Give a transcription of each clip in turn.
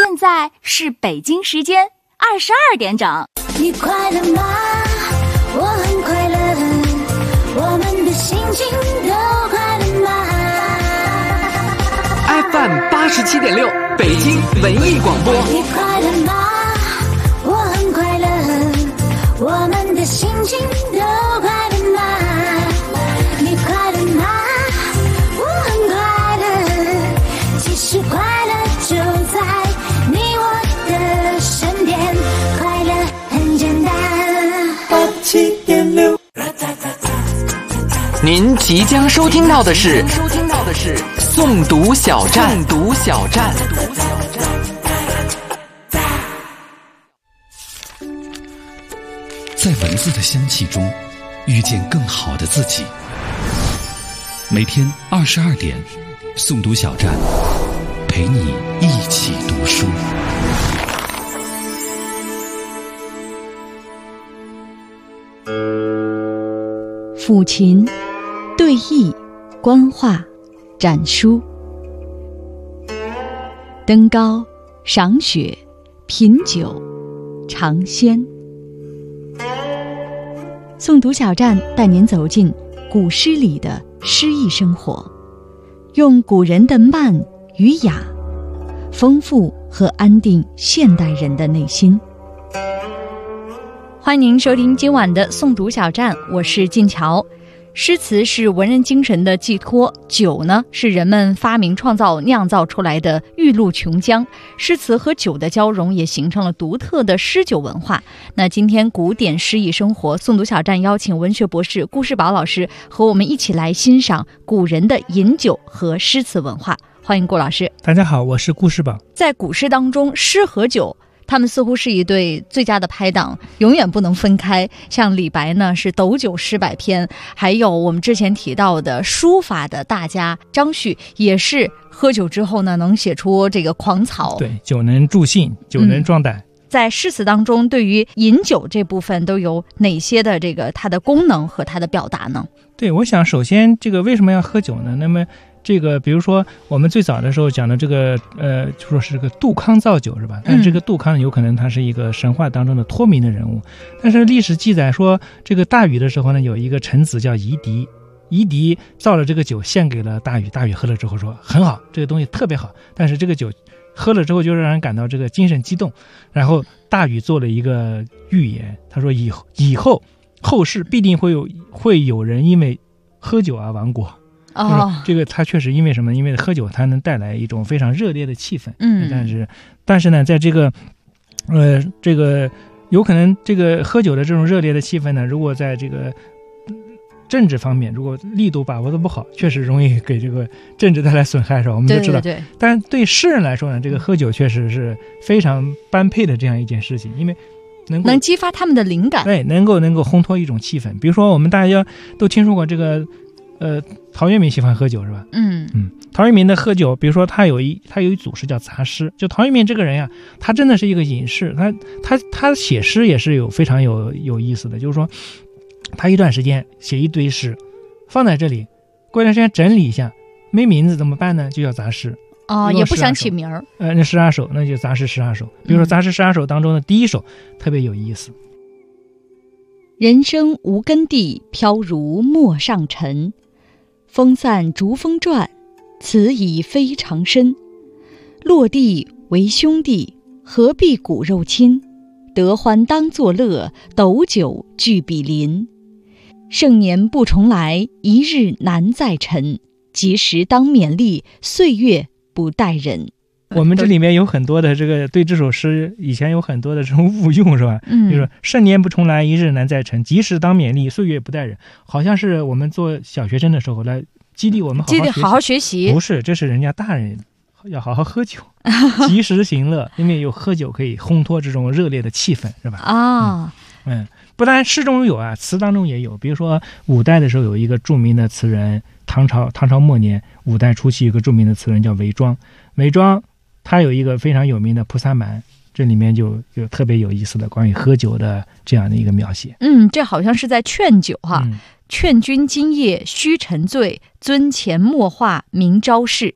现在是北京时间22点整。 你快乐吗？我很快乐，我们的心情都快乐吗？ FM 87.6北京文艺广播。 你快乐吗？我很快乐，我们的心情都快乐吗？你快乐吗？我很快乐，其实快乐就在你我的身边，快乐很简单。87.6。 您即将收听到的是诵读小站。 在文字的香气中遇见更好的自己。每天22点，诵读小站陪你一起读书。 抚琴、对弈、观画、展书，登高、赏雪、品酒、尝鲜。诵读小站带您走进古诗里的诗意生活，用古人的慢与雅，丰富和安定现代人的内心。欢迎您收听今晚的诵读小站，我是静乔。诗词是文人精神的寄托，酒呢是人们发明创造酿造出来的玉露琼浆，诗词和酒的交融也形成了独特的诗酒文化。那今天古典诗意生活诵读小站邀请文学博士顾世宝老师和我们一起来欣赏古人的饮酒和诗词文化。欢迎顾老师。 大家好，我是顾世宝。 在古诗当中，诗和酒他们似乎是一对最佳的拍档，永远不能分开。像李白呢是斗酒诗百篇，还有我们之前提到的书法的大家张旭，也是喝酒之后呢能写出这个狂草。 对，酒能助兴，酒能壮胆。 在诗词当中，对于饮酒这部分都有哪些的这个它的功能和它的表达呢？ 对，我想首先这个为什么要喝酒呢？那么这个比如说我们最早的时候讲的这个就说是这个杜康造酒是吧？但是这个杜康有可能他是一个神话当中的脱名的人物，但是历史记载说这个大禹的时候呢，有一个臣子叫夷狄，夷狄造了这个酒献给了大禹，大禹喝了之后说很好，这个东西特别好，但是这个酒喝了之后就让人感到这个精神激动，然后大禹做了一个预言，他说以后后世必定会有人因为喝酒而亡国。这个他确实因为什么？因为喝酒它能带来一种非常热烈的气氛。但是呢，在这个这个有可能这个喝酒的这种热烈的气氛呢，如果在这个政治方面如果力度把握的不好，确实容易给这个政治带来损害，是吧？我们都知道。对。但是对诗人来说呢，这个喝酒确实是非常般配的这样一件事情，因为能激发他们的灵感。对， 能够烘托一种气氛。比如说我们大家都听说过这个陶渊明喜欢喝酒是吧？陶渊明的喝酒，比如说他有一组诗叫杂诗。就陶渊明这个人呀，他真的是一个隐士，他写诗也是非常有意思的，就是说他一段时间写一堆诗放在这里，过一段时间整理一下，没名字怎么办呢？就叫杂诗。 也不想起名儿。 那十二首那就杂诗十二首。比如说杂诗十二首当中的第一首特别有意思。 人生无根蒂，飘如陌上尘。风散逐风转，此已非常深。落地为兄弟，何必骨肉亲？得欢当作乐，斗酒俱比邻。盛年不重来，一日难再晨。及时当勉励，岁月不待人。 我们这里面有很多的这个对这首诗以前有很多的这种误用是吧？就是说盛年不重来，一日难再晨，及时当勉励，岁月不待人，好像是我们做小学生的时候来激励我们好好学习。不是，这是人家大人要好好喝酒，及时行乐，因为有喝酒可以烘托这种热烈的气氛，是吧？不但诗中有啊，词当中也有。比如说五代的时候有一个著名的词人，唐朝末年五代初期有个著名的词人叫韦庄。韦庄他有一个非常有名的《菩萨蛮》，这里面就有特别有意思的关于喝酒的这样的一个描写。 这好像是在劝酒哈。劝君今夜须沉醉，尊前莫话明朝事。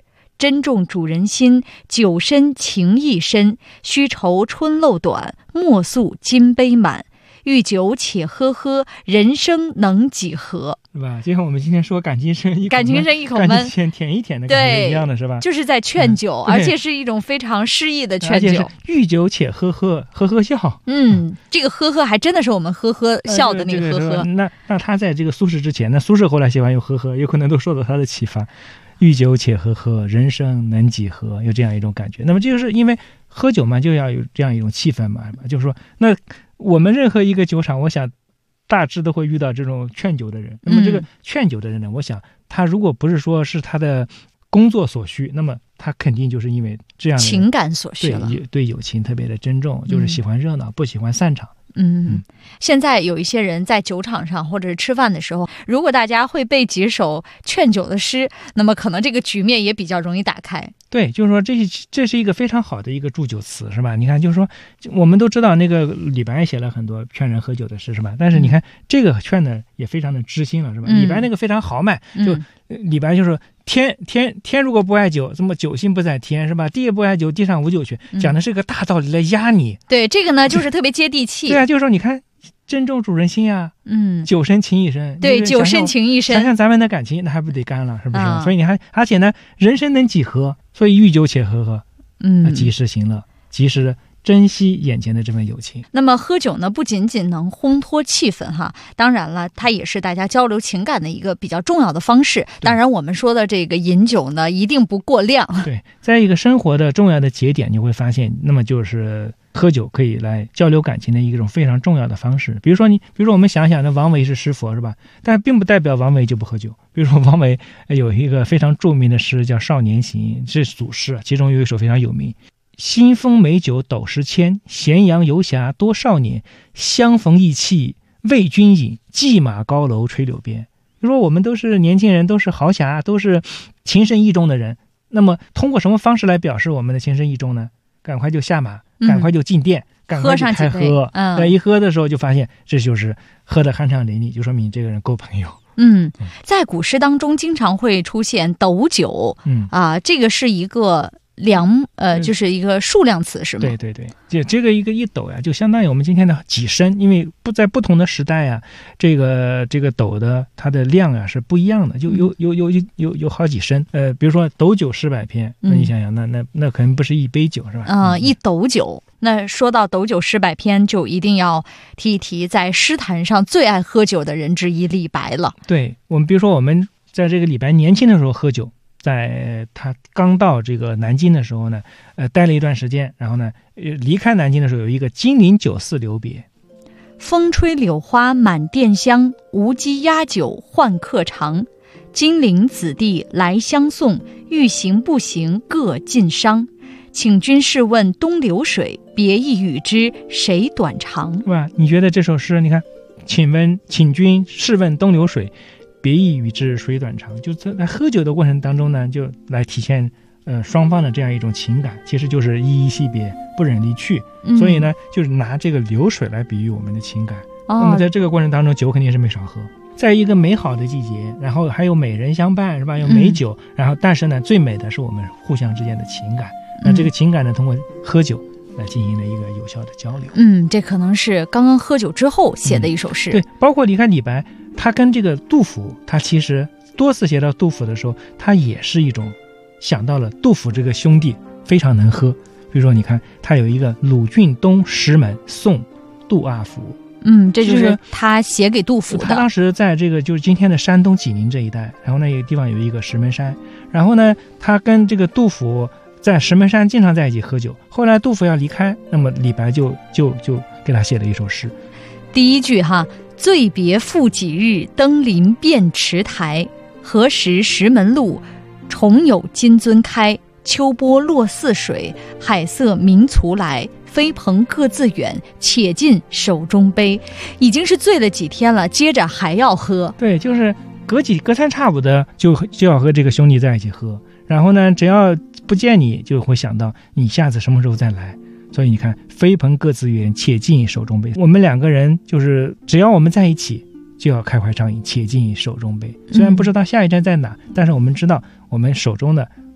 珍重主人心，酒深情意深，须愁春漏短，莫诉金杯满。欲酒且喝喝，人生能几何？ 是吧？就像我们今天说感情深一口闷， 感情深一口闷， 感情舔一舔的感觉一样的，是吧？ 就是在劝酒，而且是一种非常诗意的劝酒。 欲酒且喝喝，呵呵笑。 这个呵呵还真的是我们呵呵笑的那个呵呵。 那他在这个苏轼之前，那苏轼后来写完又呵呵，有可能都受到他的启发。欲酒且喝喝，人生能几何？有这样一种感觉。那么就是因为喝酒嘛，就要有这样一种气氛嘛，就是说，那我们任何一个酒场，我想大致都会遇到这种劝酒的人。那么这个劝酒的人呢，我想他如果不是说是他的工作所需，那么他肯定就是因为这样的情感所需了， 对友情特别的珍重，就是喜欢热闹，不喜欢散场。 现在有一些人在酒场上或者是吃饭的时候，如果大家会背几首劝酒的诗，那么可能这个局面也比较容易打开。 对，就是说这是一个非常好的一个祝酒词，是吧？你看，就是说我们都知道那个李白也写了很多劝人喝酒的诗，是吧？但是你看这个劝的也非常的知心了，是吧？李白那个非常豪迈，就李白就是天如果不爱酒，怎么酒心不在天，是吧？地也不爱酒，地上无酒泉，讲的是个大道理来压你。 对，这个呢就是特别接地气。 对啊，就是说你看珍重主人心呀，酒深情意深。 对，酒深情意深。 想想咱们的感情，那还不得干了，是不是？所以你还而且呢，人生能几何？所以欲酒且喝喝，及时行乐，及时珍惜眼前的这份友情。 那么喝酒呢，不仅仅能烘托气氛哈，当然了，它也是大家交流情感的一个比较重要的方式。当然，我们说的这个饮酒呢，一定不过量。 对，在一个生活的重要的节点，你会发现，那么就是喝酒可以来交流感情的一种非常重要的方式。比如说我们想想，那王维是诗佛，是吧？但并不代表王维就不喝酒。比如说王维有一个非常著名的诗叫《少年行》，这是祖诗，其中有一首非常有名。新丰美酒斗十千，咸阳游侠多少年。相逢意气为君饮，骑马高楼吹柳边。就说我们都是年轻人，都是豪侠，都是情深意重的人。那么通过什么方式来表示我们的情深意重呢？赶快就下马，赶快就进店，赶快就开喝。一喝的时候就发现这就是喝得酣畅淋漓，就说明这个人够朋友。 在古诗当中经常会出现斗酒，这个是一个就是一个数量词，是吗？ 对对对，这个一斗呀，就相当于我们今天的几升，因为在不同的时代呀，这个斗的它的量啊是不一样的，就有好几升。比如说斗酒诗百篇，那你想想，那可能不是一杯酒，是吧？ 一斗酒。那说到斗酒诗百篇，就一定要提一提在诗坛上最爱喝酒的人之一李白了。 对，我们比如说我们在这个李白年轻的时候喝酒。在他刚到这个南京的时候呢，待了一段时间，然后呢，离开南京的时候有一个金陵酒肆留别。 风吹柳花满店香，无鸡压酒换客尝。金陵子弟来相送，欲行不行各尽觞。请君试问东流水，别意与之谁短长？ 哇，你觉得这首诗，你看，请君试问东流水，别意与之谁短长，就在喝酒的过程当中呢，就来体现双方的这样一种情感，其实就是依依惜别，不忍离去。所以呢，就是拿这个流水来比喻我们的情感。那么在这个过程当中，酒肯定是没少喝。在一个美好的季节，然后还有美人相伴，是吧？有美酒，然后但是呢，最美的是我们互相之间的情感。那这个情感呢，通过喝酒来进行了一个有效的交流。 这可能是刚刚喝酒之后写的一首诗。 对，包括你看李白，他跟这个杜甫，他其实多次写到杜甫的时候，他也是一种想到了杜甫这个兄弟非常能喝。比如说，你看他有一个鲁郡东石门送杜阿福。 这就是他写给杜甫的。 他当时在这个就是今天的山东济宁这一带，然后那个地方有一个石门山，然后呢，他跟这个杜甫在石门山经常在一起喝酒。后来杜甫要离开，那么李白就给他写了一首诗。 第一句哈，醉别复几日，登临便池台。何时石门路，重有金樽开。秋波落泗水，海色鸣徂来。飞蓬各自远，且尽手中杯。已经是醉了几天了，接着还要喝。 对，就是隔三差五的就要和这个兄弟在一起喝。然后呢，只要不见你，就会想到你下次什么时候再来。所以你看，飞蓬各自远，且尽手中杯。我们两个人就是只要我们在一起，就要开怀畅饮，且尽手中杯。虽然不知道下一站在哪，但是我们知道我们手中的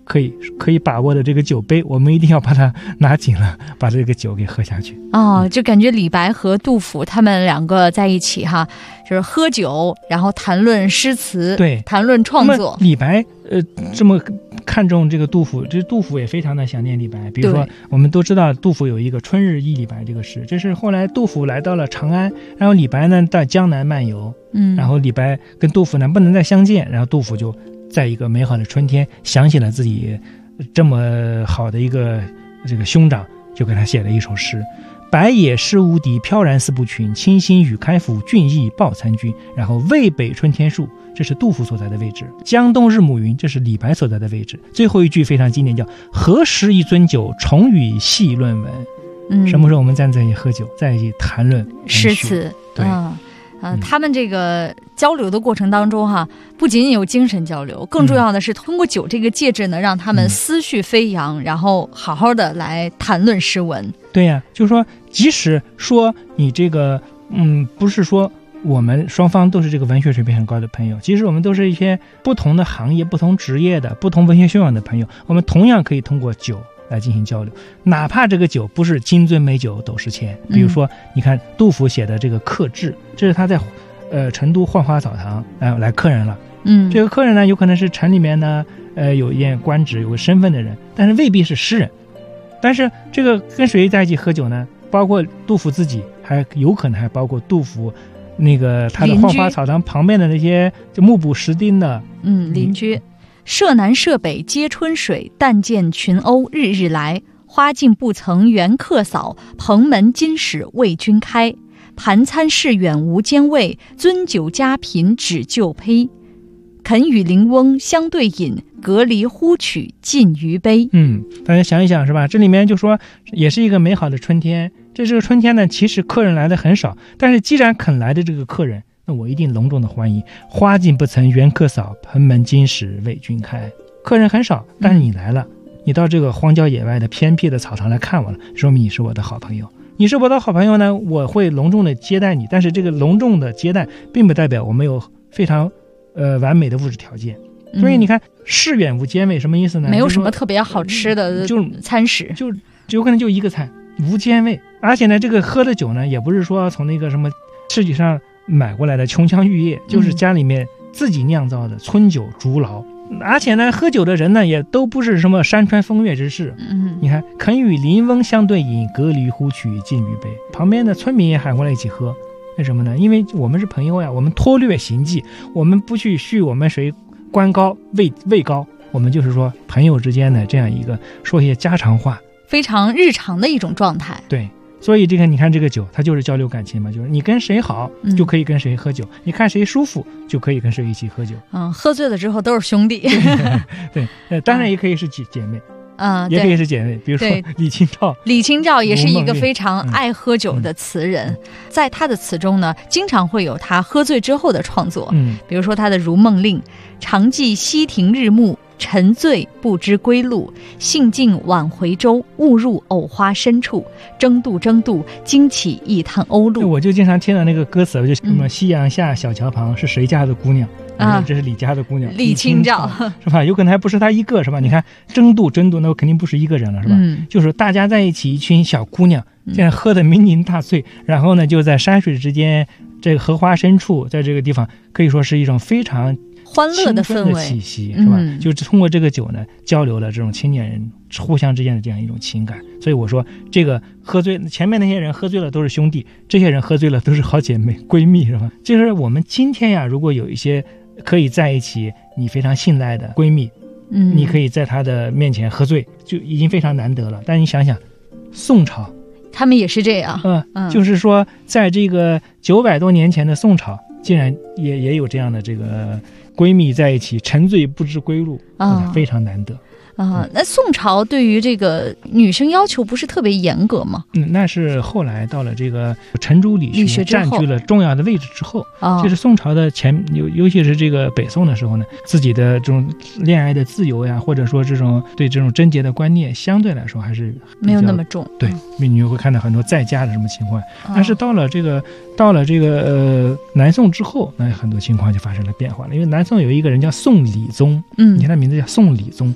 可以把握的这个酒杯，我们一定要把它拿紧了，把这个酒给喝下去。 就感觉李白和杜甫他们两个在一起哈，就是喝酒，然后谈论诗词， 对， 谈论创作。 李白这么看重这个杜甫，这杜甫也非常的想念李白。比如说，我们都知道杜甫有一个《春日忆李白》这个诗，这是后来杜甫来到了长安，然后李白呢到江南漫游，然后李白跟杜甫呢不能再相见，然后杜甫就在一个美好的春天想起了自己这么好的一个这个兄长，就给他写了一首诗：白也诗无敌，飘然四不群。清新与开府，俊逸报参军。然后渭北春天树，这是杜甫所在的位置；江东日暮云，这是李白所在的位置。最后一句非常经典，叫何时一樽酒，重与细论文。什么时候我们在一起喝酒，在一起谈论诗词？对。他们这个交流的过程当中哈，不仅仅有精神交流，更重要的是通过酒这个介质呢，让他们思绪飞扬，然后好好的来谈论诗文。 对呀，就是说，即使说你这个不是说我们双方都是这个文学水平很高的朋友，即使我们都是一些不同的行业、不同职业的、不同文学修养的朋友，我们同样可以通过酒来进行交流，哪怕这个酒不是金樽美酒斗十千。比如说，你看杜甫写的这个客至，这是他在成都浣花澡堂来客人了。这个客人呢，有可能是城里面呢有一点官职、有个身份的人，但是未必是诗人。但是这个跟谁在一起喝酒呢？包括杜甫自己，还有可能还包括杜甫那个他的浣花草堂旁边的那些就目不识丁的邻居。舍南舍北皆春水，但见群鸥日日来。花径不曾缘客扫，蓬门今始为君开。盘餐市远无兼味，樽酒家贫只就胚。肯与邻翁相对饮，隔离呼取尽余杯。 大家想一想是吧？这里面就说也是一个美好的春天。这个春天呢，其实客人来的很少，但是既然肯来的这个客人，那我一定隆重的欢迎。花径不曾缘客扫，蓬门今始为君开。客人很少，但是你来了，你到这个荒郊野外的偏僻的草场来看我了，说明你是我的好朋友。你是我的好朋友呢，我会隆重的接待你。但是这个隆重的接待并不代表我们有非常完美的物质条件。所以你看，市远无兼味什么意思呢？ 没有什么特别好吃的餐食， 就有可能就一个菜，无兼味。而且呢，这个喝的酒呢，也不是说从那个什么市集上买过来的琼浆玉液，就是家里面自己酿造的村酒竹醪。而且呢，喝酒的人呢，也都不是什么山川风月之士。你看，肯与邻翁相对饮，隔离呼取尽余杯。旁边的村民也喊过来一起喝，为什么呢？因为我们是朋友呀，我们脱略行迹，我们不去叙我们谁官高位高，我们就是说朋友之间的这样一个说一些家常话， 非常日常的一种状态。 对。所以这个你看这个酒，它就是交流感情嘛，就是你跟谁好就可以跟谁喝酒，你看谁舒服就可以跟谁一起喝酒。 喝醉了之后都是兄弟。 对，当然也可以是姐妹。也可以是姐妹，比如说李清照。 李清照也是一个非常爱喝酒的词人，在他的词中呢，经常会有他喝醉之后的创作。比如说他的《如梦令》，常记溪亭日暮，沉醉不知归路，兴尽晚回舟，误入藕花深处，争渡，惊起一滩鸥鹭。 我就经常听到那个歌词，就什么夕阳下小桥旁，是谁家的姑娘？这是李家的姑娘， 李清照是吧？有可能还不是她一个，是吧？你看争渡，那肯定不是一个人了，是吧？就是大家在一起，一群小姑娘，这样喝得酩酊大醉，然后呢，就在山水之间，这个荷花深处，在这个地方，可以说是一种非常欢乐的氛围气息，是吧？就是通过这个酒呢，交流了这种青年人互相之间的这样一种情感。所以我说，这个喝醉，前面那些人喝醉了都是兄弟，这些人喝醉了都是好姐妹、闺蜜，是吧？就是我们今天呀，如果有一些可以在一起，你非常信赖的闺蜜，你可以在她的面前喝醉，就已经非常难得了。但你想想，宋朝他们也是这样， 就是说，在这个900多年前的宋朝，竟然也有这样的这个闺蜜在一起，沉醉不知归路，非常难得。 那宋朝对于这个女生要求不是特别严格吗？ 那是后来到了这个程朱理学占据了重要的位置之后，就是宋朝的尤其是这个北宋的时候呢，自己的这种恋爱的自由呀，或者说对这种贞洁的观念，相对来说还是没有那么重。 对，你会看到很多在家的什么情况，但是到了这个南宋之后，那很多情况就发生了变化了。因为南宋有一个人叫宋理宗，你看他名字叫宋理宗，他对李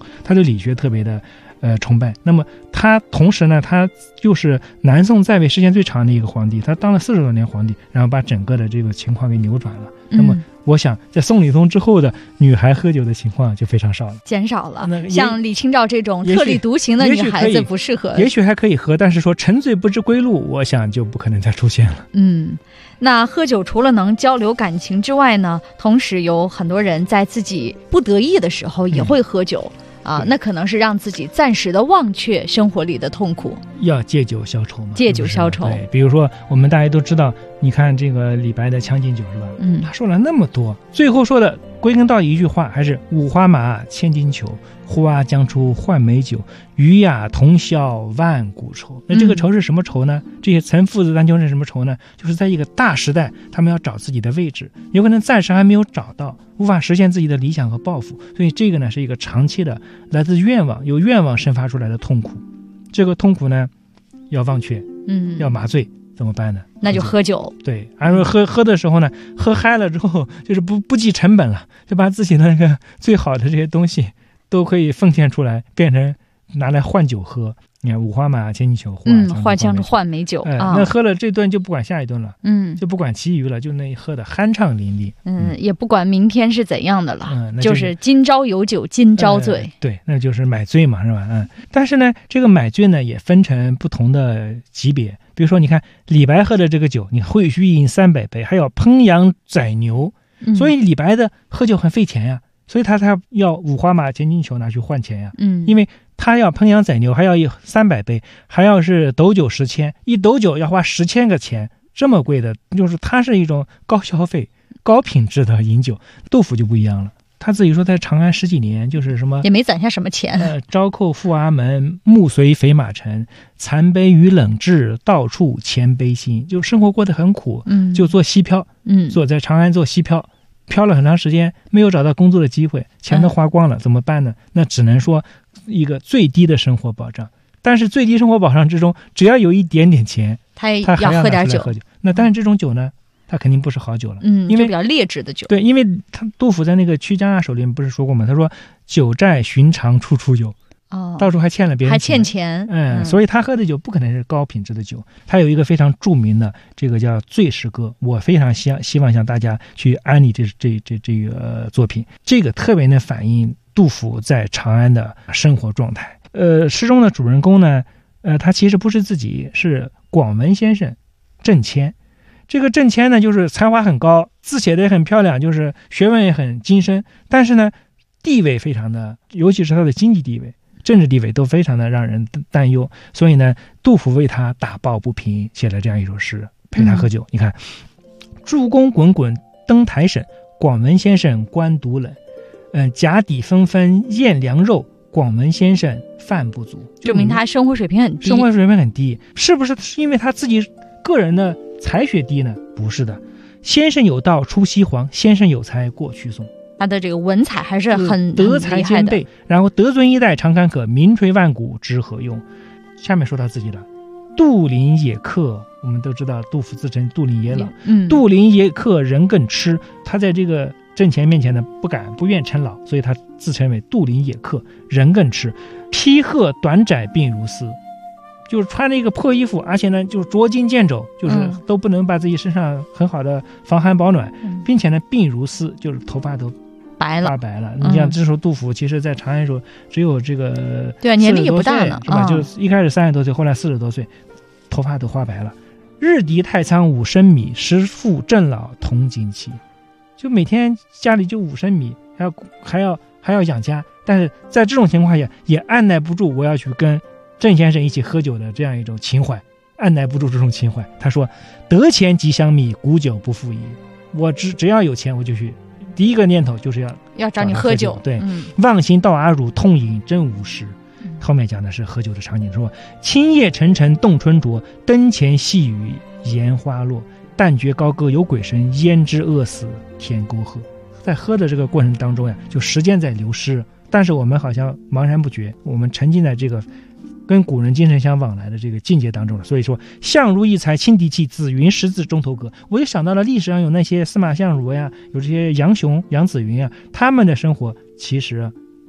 理学特别的崇拜。那么他同时呢，他就是南宋在位时间最长的一个皇帝，他当了40多年皇帝，然后把整个的这个情况给扭转了。那么我想在宋理宗之后的女孩喝酒的情况就非常少了， 减少了。 那像李清照这种特立独行的女孩子不适合， 也许还可以喝，但是说沉醉不知归路，我想就不可能再出现了。 那喝酒除了能交流感情之外呢，同时有很多人在自己不得意的时候也会喝酒。那可能是让自己暂时的忘却生活里的痛苦， 要借酒消愁嘛。 借酒消愁， 对，比如说我们大家都知道，你看这个李白的《将进酒》是吧？他说了那么多，最后说的归根到底一句话，还是五花马，千金裘，呼啊将出换美酒，与雅同销万古愁。那这个愁是什么愁呢？这些岑父子丹丘是什么愁呢？就是在一个大时代，他们要找自己的位置，有可能暂时还没有找到，无法实现自己的理想和抱负，所以这个呢是一个长期的来自愿望，由愿望生发出来的痛苦。这个痛苦呢要忘却，要麻醉，怎么办呢？ 那就喝酒。 对，而说喝的时候呢，喝嗨了之后就是不计成本了，就把自己的那个最好的这些东西都可以奉献出来，变成拿来换酒喝。你看五花马，千金裘， 换将出换美酒。 那喝了这顿就不管下一顿了，就不管其余了，就那喝的酣畅淋漓， 也不管明天是怎样的了，就是今朝有酒今朝醉。 对，那就是买醉嘛，是吧？但是呢，这个买醉呢也分成不同的级别。比如说，你看李白喝的这个酒，你会须饮300杯，还要烹羊宰牛，所以李白的喝酒很费钱呀，所以他才要五花马，千金裘拿去换钱呀。因为他要烹羊宰牛，还要300杯，还要是斗酒10千，一斗酒要花10千个钱，这么贵的，就是它是一种高消费、高品质的饮酒。杜甫就不一样了，他自己说在长安10几年，就是什么也没攒下什么钱。 朝扣富阿门，暮随肥马尘，残杯与冷炙，到处千杯新。就生活过得很苦，就做西漂，在长安做西漂。漂了很长时间，没有找到工作的机会，钱都花光了，怎么办呢？那只能说一个最低的生活保障。但是最低生活保障之中，只要有一点点钱，他还要喝点酒。那但是这种酒呢，它肯定不是好酒了，因为比较劣质的酒。 对，因为杜甫在那个《曲江手》里面不是说过吗？他说酒债寻常处处有。到处还欠了别人钱， 还欠钱， 所以他喝的酒不可能是高品质的酒。他有一个非常著名的这个叫《醉诗歌》，我非常希望向大家去安利这个作品。这个特别能反映杜甫在长安的生活状态。诗中的主人公呢，他其实不是自己，是广文先生郑谦。这个郑谦呢，就是才华很高，字写的也很漂亮，就是学问也很精深，但是呢，地位非常的，尤其是他的经济地位、政治地位都非常的让人担忧，所以呢，杜甫为他打抱不平，写了这样一首诗，陪他喝酒。你看，诸公滚滚登台审，广文先生官独冷。甲底纷纷宴凉肉，广文先生饭不足。 证明他生活水平很低。 是不是因为他自己个人的才学低呢？不是的，先生有道出西黄，先生有才过曲松。 他的这个文采还是很德才兼备，然后德尊一代常坎坷，名垂万古知何用。下面说到自己的杜陵野客，我们都知道杜甫自称杜陵野老，杜陵野客人更痴。他在这个郑乾面前呢，不愿称老，所以他自称为杜陵野客人更痴。披褐短窄鬓如丝，就是穿了一个破衣服，而且呢就是捉襟见肘，就是都不能把自己身上很好的防寒保暖，并且呢鬓如丝，就是头发都发白了。你像这时候杜甫其实在长安的时候只有这个对年龄也不大呢， 是吧？就是一开始30多岁，后来40多岁，头发都花白了。日敌太仓5升米，时父正老同惊奇。就每天家里就5升米，还要养家，但是在这种情况下也按耐不住我要去跟郑先生一起喝酒的这样一种情怀，按耐不住这种情怀。他说得钱即香蜜，古酒不复也。我只要有钱我就去，第一个念头就是要找你喝酒。 对，忘形道阿汝，痛饮真无实。后面讲的是喝酒的场景，说青叶沉沉动春浊，灯前细雨烟花落，但觉高歌有鬼神，焉知饿死天沟壑。在喝的这个过程当中呀，就时间在流失，但是我们好像茫然不觉，我们沉浸在这个跟古人精神相往来的这个境界当中了。所以说相如一才清笛泣，紫云识字中头歌。我就想到了历史上有那些司马相如呀，有这些杨雄、杨子云呀，他们的生活其实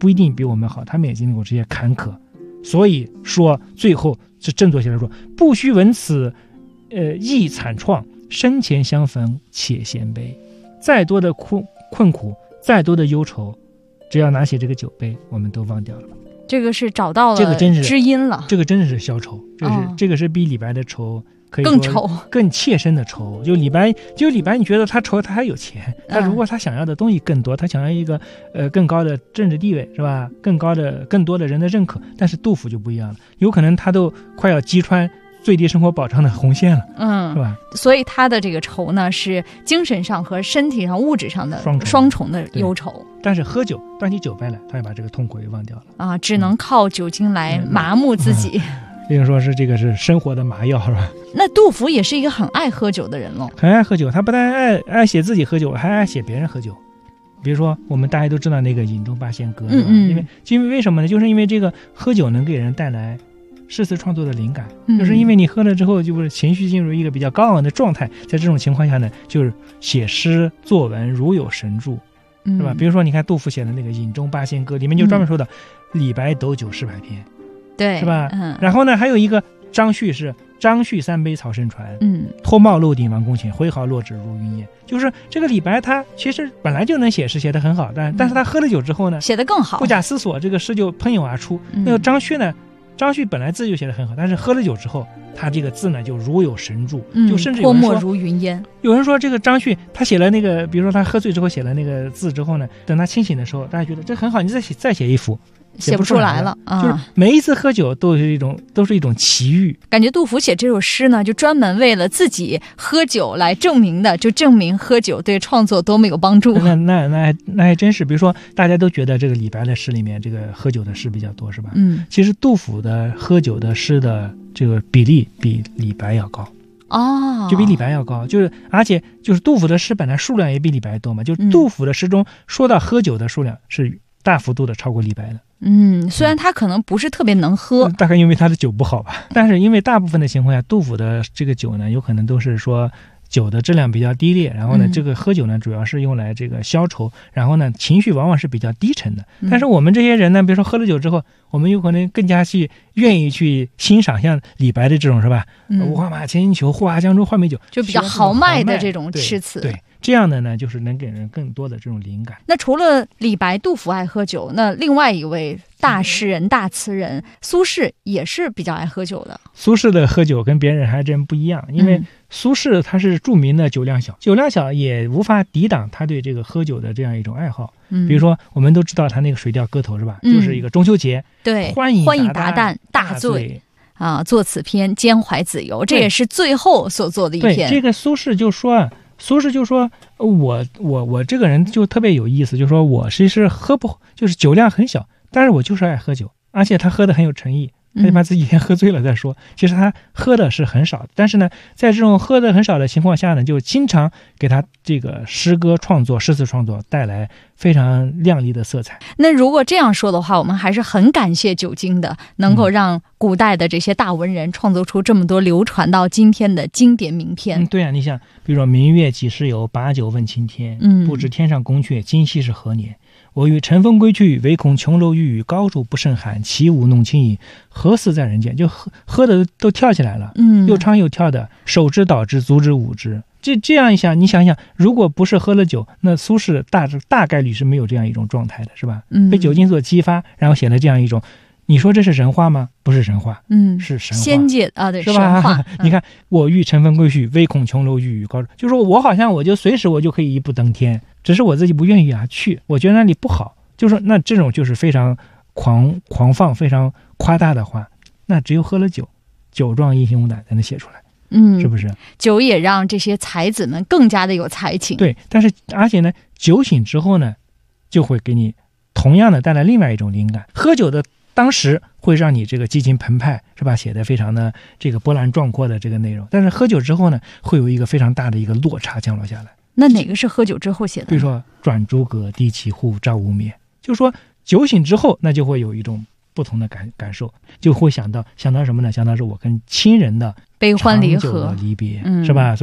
不一定比我们好，他们也经历过这些坎坷。所以说最后是振作起来说，不须闻此亦惨创，生前相逢且嫌悲。再多的困苦，再多的忧愁，只要拿起这个酒杯，我们都忘掉了。 这个是找到了这个真是知音了， 这个真的是消愁，这个是比李白的愁可以说更愁， 更切身的愁。就李白，你觉得他愁，他还有钱，他如果他想要的东西更多，他想要一个更高的政治地位，是吧？更多的人的认可。但是杜甫就不一样了，有可能他都快要击穿最低生活保障的红线了，是吧？ 所以他的这个愁呢，是精神上和身体上、物质上的双重的忧愁。 但是喝酒，端起酒杯来，他就把这个痛苦给忘掉了啊，只能靠酒精来麻木自己。 也就是说是这个是生活的麻药，是吧？ 那杜甫也是一个很爱喝酒的人喽， 很爱喝酒。他不但爱写自己喝酒，还爱写别人喝酒。比如说，我们大家都知道那个《饮中八仙歌》，是吧？因为为什么呢？就是因为这个喝酒能给人带来诗词创作的灵感，就是因为你喝了之后，就是情绪进入一个比较高昂的状态，在这种情况下呢，就是写诗作文如有神助，是吧？比如说，你看杜甫写的那个《饮中八仙歌》，里面就专门说的李白斗酒诗百篇， 对， 是吧？然后呢，还有一个张旭是张旭三杯草圣传，脱帽漏顶王公前，挥毫落纸如云烟。就是这个李白他其实本来就能写诗，写得很好，但是他喝了酒之后呢， 写得更好， 不假思索，这个诗就喷涌而出。那个张旭呢？张旭本来字就写得很好，但是喝了酒之后，他这个字呢就如有神助，就甚至有人说泼墨如云烟。 有人说这个张旭他写了那个，比如说他喝醉之后写了那个字之后呢，等他清醒的时候，大家觉得这很好，你再写一幅。 写不出来了啊！ 就是每一次喝酒都是一种奇遇。 感觉杜甫写这首诗呢，就专门为了自己喝酒来证明的，就证明喝酒对创作多么有帮助。 那还真是。比如说，大家都觉得这个李白的诗里面这个喝酒的诗比较多，是吧？其实杜甫的喝酒的诗的这个比例比李白要高。就比李白要高，而且杜甫的诗本来数量也比李白多嘛，就是杜甫的诗中说到喝酒的数量是大幅度的超过李白的。 虽然他可能不是特别能喝， 大概因为他的酒不好吧，但是因为大部分的情况下，杜甫的这个酒呢，有可能都是说酒的质量比较低劣，然后呢，这个喝酒呢，主要是用来这个消愁，然后呢，情绪往往是比较低沉的。但是我们这些人呢，比如说喝了酒之后，我们有可能更加愿意去欣赏像李白的这种，是吧？五花马，千金裘，霍华江州换美酒， 就比较豪迈的这种诗词。 对，这样的呢，就是能给人更多的这种灵感。 那除了李白、杜甫爱喝酒，那另外一位大诗人、大词人苏轼也是比较爱喝酒的。 苏轼的喝酒跟别人还真不一样，因为苏轼他是著名的酒量小，酒量小也无法抵挡他对这个喝酒的这样一种爱好。比如说我们都知道他那个水调歌头，是吧？就是一个中秋节， 对， 欢迎达旦大醉啊，作此篇兼怀子由，这也是最后所做的一篇。 这个苏轼就说我这个人就特别有意思，就说我其实就是酒量很小，但是我就是爱喝酒，而且他喝的很有诚意，他就把自己先喝醉了再说。其实他喝的是很少的，但是呢，在这种喝的很少的情况下呢，就经常给他这个诗词创作带来非常亮丽的色彩。 那如果这样说的话，我们还是很感谢酒精的，能够让古代的这些大文人创作出这么多流传到今天的经典名篇。 对啊，你想，比如说明月几时有，把酒问青天。不知天上宫阙，今夕是何年？我欲乘风归去，唯恐琼楼玉宇，高处不胜寒。起舞弄清影，何似在人间？就喝的都跳起来了，又唱又跳的，手之蹈之，足之舞之。这样一想，你想想，如果不是喝了酒，那苏轼大概率是没有这样一种状态的，是吧？被酒精所激发，然后写了这样一种。你说这是神话吗？不是神话，是神话， 仙界啊，对， 是吧？ 神话。 你看，我欲乘风归去，唯恐琼楼玉宇高处，就说我好像我就随时我就可以一步登天，只是我自己不愿意去，我觉得那里不好。就是那这种就是非常狂放、非常夸大的话，那只有喝了酒，酒壮英雄胆才能写出来。是不是？ 酒也让这些才子们更加的有才情。 对，而且呢，酒醒之后呢，就会给你同样的带来另外一种灵感。喝酒的当时会让你这个激情澎湃，是吧？写的非常的这个波澜壮阔的这个内容，但是喝酒之后呢，会有一个非常大的一个落差降落下来。 那哪个是喝酒之后写的？ 比如说转朱阁，低绮户，朝无眠，就是说酒醒之后，那就会有一种不同的感受，就会想到什么呢？想到是我跟亲人的悲欢离合长久的离别，是吧？所以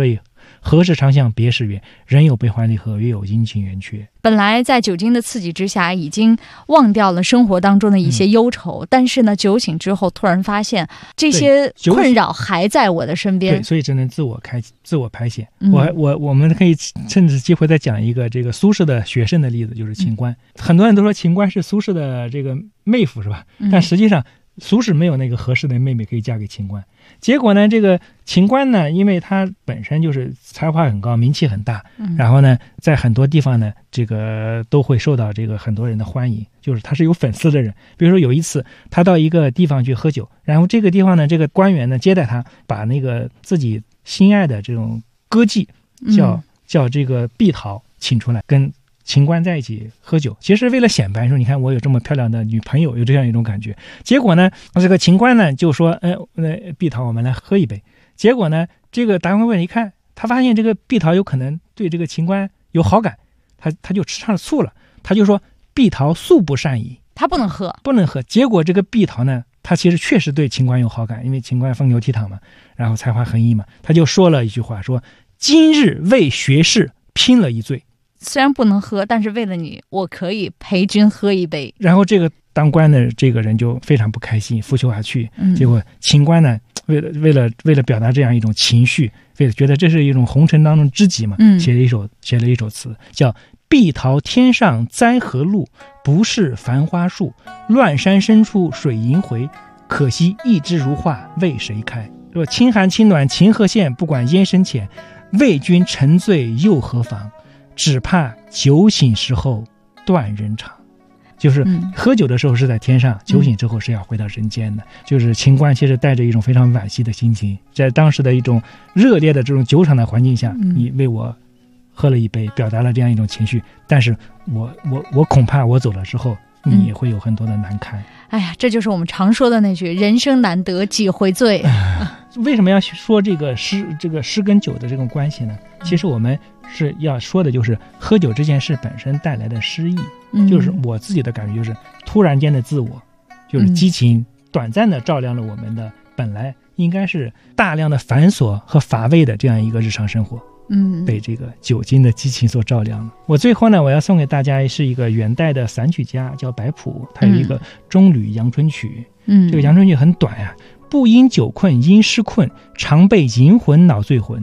何事长向别时圆，人有悲欢离合，月有阴晴圆缺。 本来在酒精的刺激之下已经忘掉了生活当中的一些忧愁，但是呢酒醒之后突然发现这些困扰还在我的身边。 对，所以只能自我排解。我们可以趁此机会再讲一个这个苏轼的学生的例子，就是秦观。很多人都说秦观是苏轼的这个妹夫是吧？但实际上苏轼没有那个合适的妹妹可以嫁给秦观。结果呢，这个秦观呢，因为他本身就是才华很高，名气很大，然后呢，在很多地方呢，这个都会受到这个很多人的欢迎，就是他是有粉丝的人。比如说有一次，他到一个地方去喝酒，然后这个地方呢，这个官员呢接待他，把那个自己心爱的这种歌妓叫这个碧桃请出来跟秦观在一起喝酒，其实为了显摆说，你看我有这么漂亮的女朋友，有这样一种感觉。结果呢，这个秦观呢就说，碧桃，我们来喝一杯。结果呢，这个达官贵人一看，他发现这个碧桃有可能对这个秦观有好感，他就吃上了醋了，他就说碧桃素不善饮， 他不能喝。 结果这个碧桃呢，他其实确实对秦观有好感，因为秦观风流倜傥嘛，然后才华横溢嘛，他就说了一句话，说今日为学士拼了一醉。 虽然不能喝，但是为了你，我可以陪君喝一杯。 然后这个当官的这个人就非常不开心，拂袖而去。结果秦观呢，为了表达这样一种情绪，为了觉得这是一种红尘当中知己嘛，写了一首词，叫碧桃天上栽何路，不是繁花树，乱山深处水萦回，可惜一枝如画为谁开。说清寒清暖情何限，不管烟深浅，为君沉醉又何妨，只怕酒醒时候断人肠。就是喝酒的时候是在天上，酒醒之后是要回到人间的。就是秦观其实带着一种非常惋惜的心情，在当时的一种热烈的这种酒场的环境下，你为我喝了一杯，表达了这样一种情绪，但是我恐怕我走了之后，你也会有很多的难堪。 哎呀，这就是我们常说的那句人生难得几回醉。 为什么要说这个诗跟酒的这种关系呢？其实我们是要说的就是喝酒这件事本身带来的诗意。就是我自己的感觉就是突然间的自我，就是激情短暂的照亮了我们的本来应该是大量的繁琐和乏味的这样一个日常生活，被这个酒精的激情所照亮了。我最后呢，我要送给大家是一个元代的散曲家叫白朴，他有一个中吕阳春曲。这个阳春曲很短呀，不因酒困因诗困，常被淫魂恼醉魂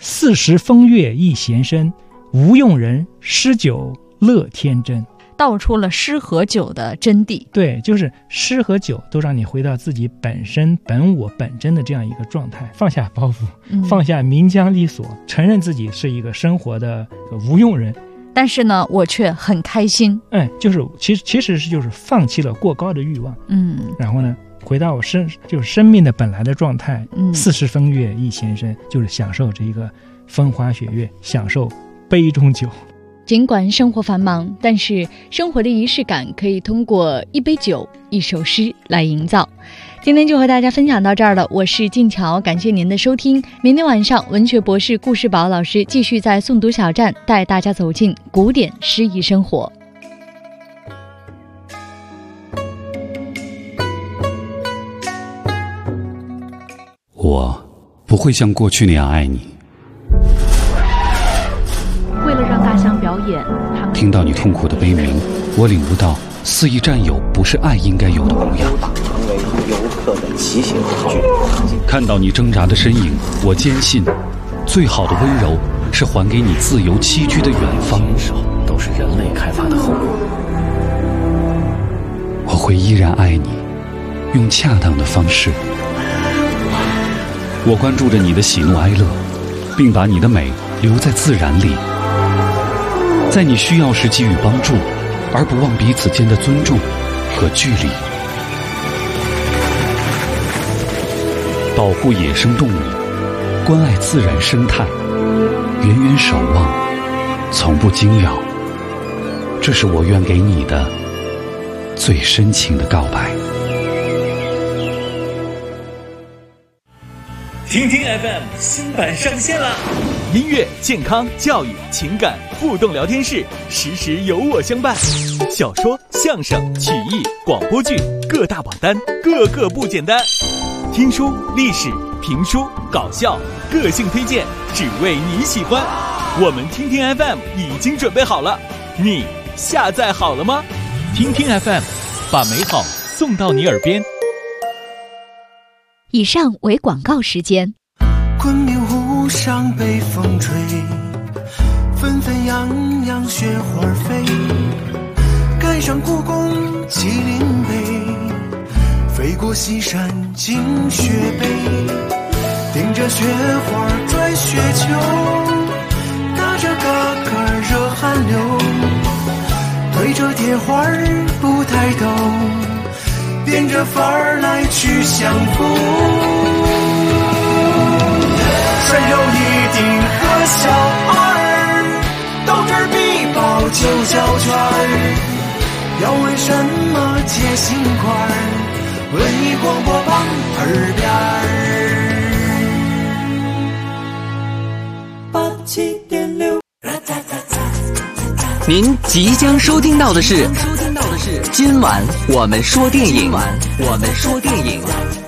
，40风月一闲身，无用人诗酒乐天真。 道出了诗和酒的真谛。 对，就是诗和酒都让你回到自己本身本我本真的这样一个状态，放下包袱，放下名缰利锁，承认自己是一个生活的无用人。 但是呢，我却很开心。 就是其实是就是放弃了过高的欲望，然后呢，回到我就是生命的本来的状态。40风月一闲身，就是享受这一个风花雪月，享受杯中酒。 尽管生活繁忙，但是生活的仪式感可以通过一杯酒、一首诗来营造。今天就和大家分享到这儿了，我是静乔，感谢您的收听。明天晚上，文学博士顾世宝老师继续在诵读小站带大家走进古典诗意生活。 我不会像过去那样爱你。 为了让大象表演，他们听到你痛苦的悲鸣，我领悟到肆意占有不是爱应该有的模样。 成为游客的骑行工具。 看到你挣扎的身影，我坚信，最好的温柔是还给你自由栖居的远方。 都是人类开发的后果。 我会依然爱你，用恰当的方式。我关注着你的喜怒哀乐，并把你的美留在自然里。在你需要时给予帮助，而不忘彼此间的尊重和距离。保护野生动物，关爱自然生态，远远守望，从不惊扰。这是我愿给你的最深情的告白。 听听 FM 新版上线了，音乐、健康、教育、情感互动聊天室，时时有我相伴。小说、相声、曲艺、广播剧，各大榜单，个个不简单。听书、历史、 评书、搞笑、个性推荐，只为你喜欢。我们听听 FM 已经准备好了，你下载好了吗？听听 FM， 把美好送到你耳边。 以上为广告时间。 昆明湖上北风吹，纷纷扬扬雪花飞，赶上故宫麒麟碑，飞过西山进雪北，顶着雪花拽雪球，打着嘎嘎热汗流，对着铁花不抬头，变着法儿来去相逢。谁有一顶和小二，斗智必报九小圈，要为什么结心块？文艺广播榜耳边87.6。 您即将收听到的是今晚我们说电影。